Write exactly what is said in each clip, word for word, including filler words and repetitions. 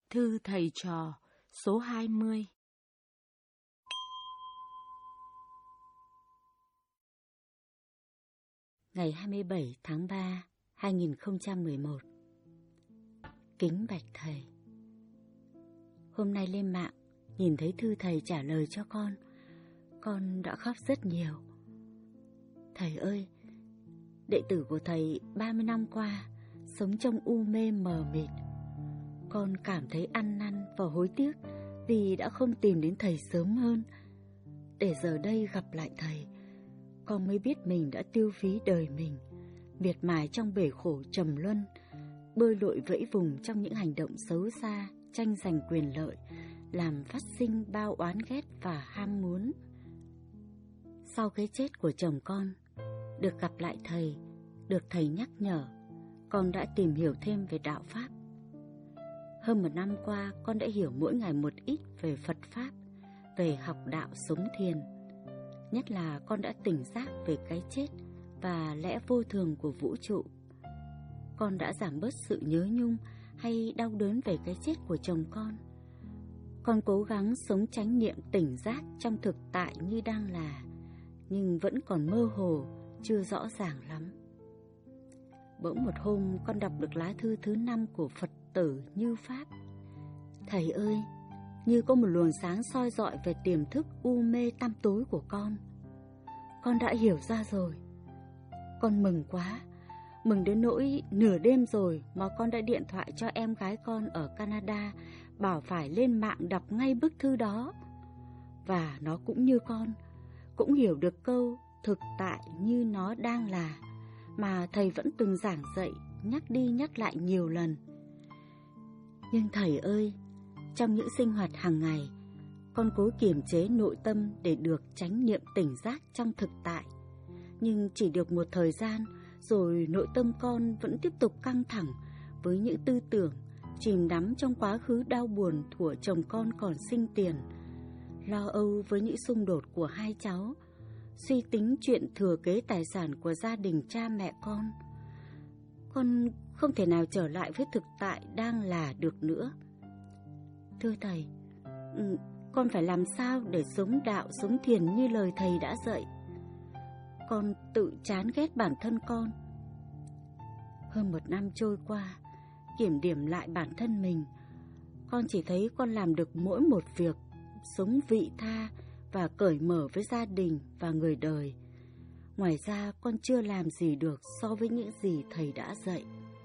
Thư thầy trò số hai mươi. Ngày hai mươi bảy tháng ba, hai nghìn không trăm mười một. Kính bạch thầy, hôm nay lên mạng nhìn thấy thư thầy trả lời cho con, con đã khóc rất nhiều. Thầy ơi, đệ tử của thầy ba mươi năm qua sống trong u mê mờ mịt. Con cảm thấy ăn năn và hối tiếc vì đã không tìm đến thầy sớm hơn. Để giờ đây gặp lại thầy, con mới biết mình đã tiêu phí đời mình, miệt mài trong bể khổ trầm luân, bơi lội vẫy vùng trong những hành động xấu xa, tranh giành quyền lợi, làm phát sinh bao oán ghét và ham muốn. Sau cái chết của chồng con, được gặp lại thầy, được thầy nhắc nhở, con đã tìm hiểu thêm về đạo Pháp. Hơn một năm qua, con đã hiểu mỗi ngày một ít về Phật Pháp, về học đạo sống thiền. Nhất là con đã tỉnh giác về cái chết và lẽ vô thường của vũ trụ. Con đã giảm bớt sự nhớ nhung hay đau đớn về cái chết của chồng con. Con cố gắng sống chánh niệm tỉnh giác trong thực tại như đang là, nhưng vẫn còn mơ hồ, chưa rõ ràng lắm. Bỗng một hôm con đọc được lá thư thứ năm của Phật tử Như Pháp. Thầy ơi, như có một luồng sáng soi rọi về tiềm thức u mê tăm tối của con. Con đã hiểu ra rồi. Con mừng quá, mừng đến nỗi nửa đêm rồi mà con đã điện thoại cho em gái con ở Canada, bảo phải lên mạng đọc ngay bức thư đó. Và nó cũng như con, cũng hiểu được câu thực tại như nó đang là, mà thầy vẫn từng giảng dạy, nhắc đi nhắc lại nhiều lần. Nhưng thầy ơi, trong những sinh hoạt hàng ngày, con cố kiềm chế nội tâm để được chánh niệm tỉnh giác trong thực tại. Nhưng chỉ được một thời gian, rồi nội tâm con vẫn tiếp tục căng thẳng với những tư tưởng, chìm đắm trong quá khứ đau buồn thuở chồng con còn sinh tiền, lo âu với những xung đột của hai cháu, suy tính chuyện thừa kế tài sản của gia đình cha mẹ con. Con không thể nào trở lại với thực tại đang là được nữa. Thưa thầy, con phải làm sao để sống đạo, sống thiền như lời thầy đã dạy? Con tự chán ghét bản thân con. Hơn một năm trôi qua, kiểm điểm lại bản thân mình, con chỉ thấy con làm được mỗi một việc, sống vị tha và cởi mở với gia đình và người đời. Ngoài ra con chưa làm gì được so với những gì thầy đã dạy.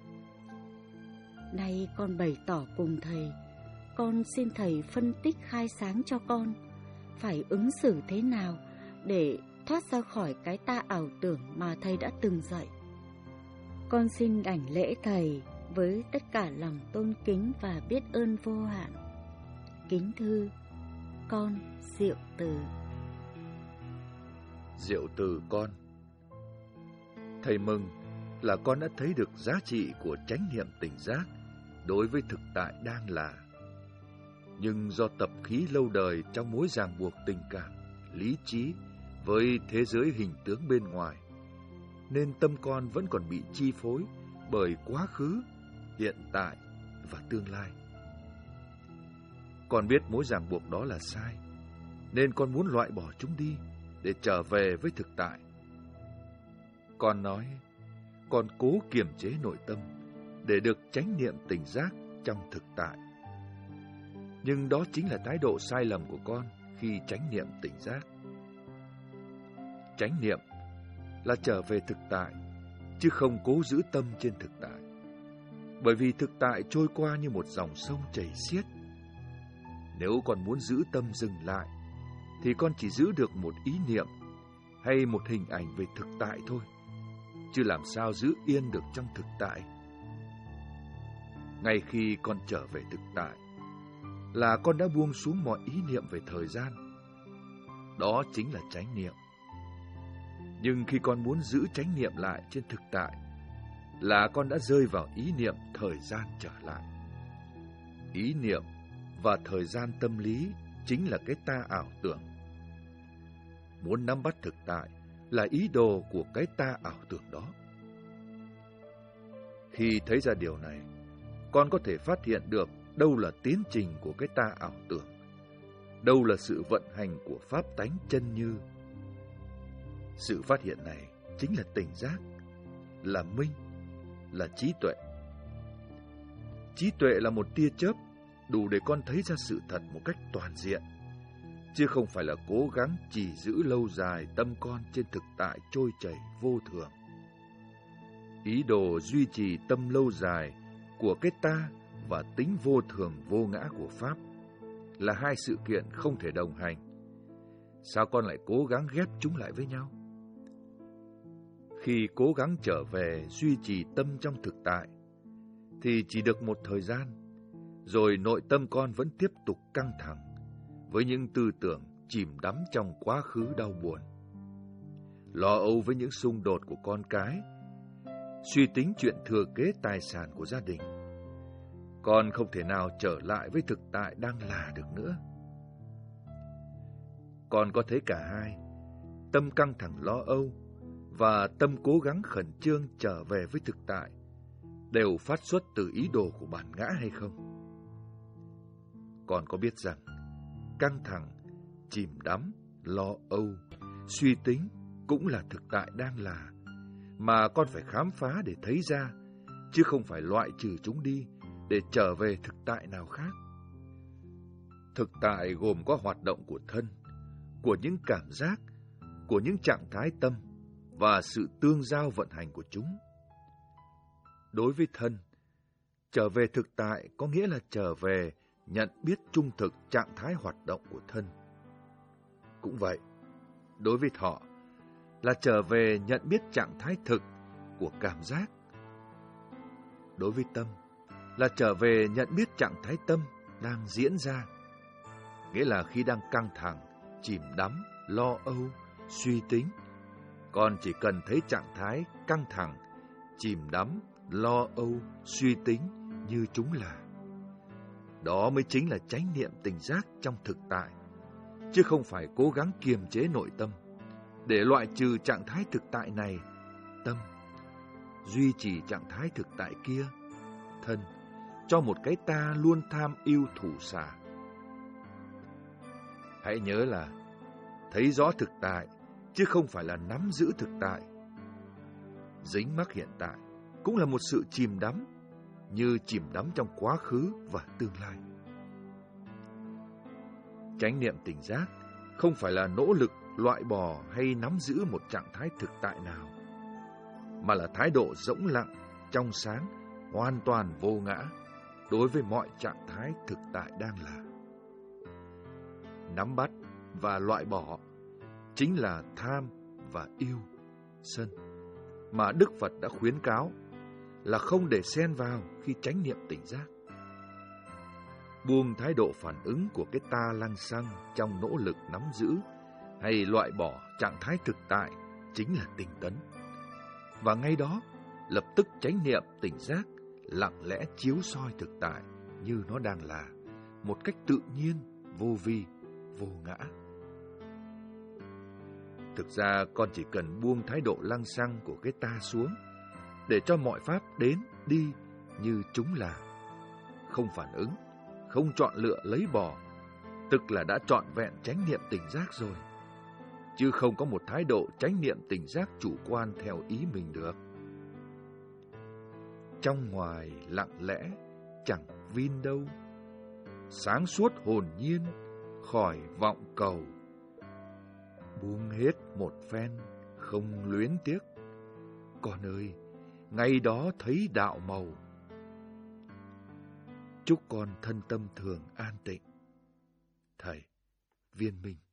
Nay con bày tỏ cùng thầy, con xin thầy phân tích khai sáng cho con phải ứng xử thế nào để thoát ra khỏi cái ta ảo tưởng mà thầy đã từng dạy. Con xin đảnh lễ thầy với tất cả lòng tôn kính và biết ơn vô hạn. Kính thư, con Diệu Từ. Diệu Từ con, thầy mừng là con đã thấy được giá trị của chánh niệm tỉnh giác đối với thực tại đang là. Nhưng do tập khí lâu đời trong mối ràng buộc tình cảm, lý trí với thế giới hình tướng bên ngoài, nên tâm con vẫn còn bị chi phối bởi quá khứ, hiện tại và tương lai. Con biết mối ràng buộc đó là sai, nên con muốn loại bỏ chúng đi để trở về với thực tại. Con nói, con cố kiềm chế nội tâm để được chánh niệm tỉnh giác trong thực tại. Nhưng đó chính là thái độ sai lầm của con khi chánh niệm tỉnh giác. Chánh niệm là trở về thực tại, chứ không cố giữ tâm trên thực tại. Bởi vì thực tại trôi qua như một dòng sông chảy xiết. Nếu con muốn giữ tâm dừng lại, thì con chỉ giữ được một ý niệm hay một hình ảnh về thực tại thôi, chứ làm sao giữ yên được trong thực tại. Ngay khi con trở về thực tại, là con đã buông xuống mọi ý niệm về thời gian. Đó chính là chánh niệm. Nhưng khi con muốn giữ chánh niệm lại trên thực tại, là con đã rơi vào ý niệm thời gian trở lại. Ý niệm và thời gian tâm lý chính là cái ta ảo tưởng. Muốn nắm bắt thực tại là ý đồ của cái ta ảo tưởng đó. Khi thấy ra điều này, con có thể phát hiện được đâu là tiến trình của cái ta ảo tưởng, đâu là sự vận hành của pháp tánh chân như. Sự phát hiện này chính là tỉnh giác, là minh, là trí tuệ. Trí tuệ là một tia chớp đủ để con thấy ra sự thật một cách toàn diện, chứ không phải là cố gắng chỉ giữ lâu dài tâm con trên thực tại trôi chảy vô thường. Ý đồ duy trì tâm lâu dài của cái ta và tính vô thường vô ngã của Pháp là hai sự kiện không thể đồng hành. Sao con lại cố gắng ghép chúng lại với nhau? Khi cố gắng trở về duy trì tâm trong thực tại, thì chỉ được một thời gian, rồi nội tâm con vẫn tiếp tục căng thẳng với những tư tưởng chìm đắm trong quá khứ đau buồn, lo âu với những xung đột của con cái, suy tính chuyện thừa kế tài sản của gia đình. Con không thể nào trở lại với thực tại đang là được nữa. Con có thấy cả hai, tâm căng thẳng lo âu và tâm cố gắng khẩn trương trở về với thực tại, đều phát xuất từ ý đồ của bản ngã hay không? Con có biết rằng căng thẳng, chìm đắm, lo âu, suy tính cũng là thực tại đang là, mà con phải khám phá để thấy ra, chứ không phải loại trừ chúng đi để trở về thực tại nào khác. Thực tại gồm có hoạt động của thân, của những cảm giác, của những trạng thái tâm và sự tương giao vận hành của chúng. Đối với thân, trở về thực tại có nghĩa là trở về nhận biết trung thực trạng thái hoạt động của thân. Cũng vậy, đối với thọ là trở về nhận biết trạng thái thực của cảm giác. Đối với tâm là trở về nhận biết trạng thái tâm đang diễn ra, nghĩa là khi đang căng thẳng, chìm đắm, lo âu, suy tính, con chỉ cần thấy trạng thái căng thẳng, chìm đắm, lo âu, suy tính như chúng là. Đó mới chính là chánh niệm tỉnh giác trong thực tại, chứ không phải cố gắng kiềm chế nội tâm để loại trừ trạng thái thực tại này, tâm, duy trì trạng thái thực tại kia, thân, cho một cái ta luôn tham yêu thủ xả. Hãy nhớ là thấy rõ thực tại, chứ không phải là nắm giữ thực tại. Dính mắc hiện tại cũng là một sự chìm đắm, như chìm đắm trong quá khứ và tương lai. Chánh niệm tỉnh giác không phải là nỗ lực loại bỏ hay nắm giữ một trạng thái thực tại nào, mà là thái độ rỗng lặng, trong sáng, hoàn toàn vô ngã đối với mọi trạng thái thực tại đang là. Nắm bắt và loại bỏ chính là tham và yêu, sân, mà Đức Phật đã khuyến cáo là không để xen vào khi chánh niệm tỉnh giác. Buông thái độ phản ứng của cái ta lăng xăng trong nỗ lực nắm giữ hay loại bỏ trạng thái thực tại chính là tinh tấn. Và ngay đó, lập tức chánh niệm tỉnh giác lặng lẽ chiếu soi thực tại như nó đang là, một cách tự nhiên, vô vi, vô ngã. Thực ra con chỉ cần buông thái độ lăng xăng của cái ta xuống, để cho mọi pháp đến, đi như chúng là. Không phản ứng, không chọn lựa lấy bỏ, tức là đã trọn vẹn chánh niệm tỉnh giác rồi, chứ không có một thái độ chánh niệm tỉnh giác chủ quan theo ý mình được. Trong ngoài lặng lẽ, chẳng vin đâu, sáng suốt hồn nhiên, khỏi vọng cầu. Buông hết một phen, không luyến tiếc. Con ơi, ngày đó thấy đạo màu. Chúc con thân tâm thường an tịnh. Thầy Viên Minh.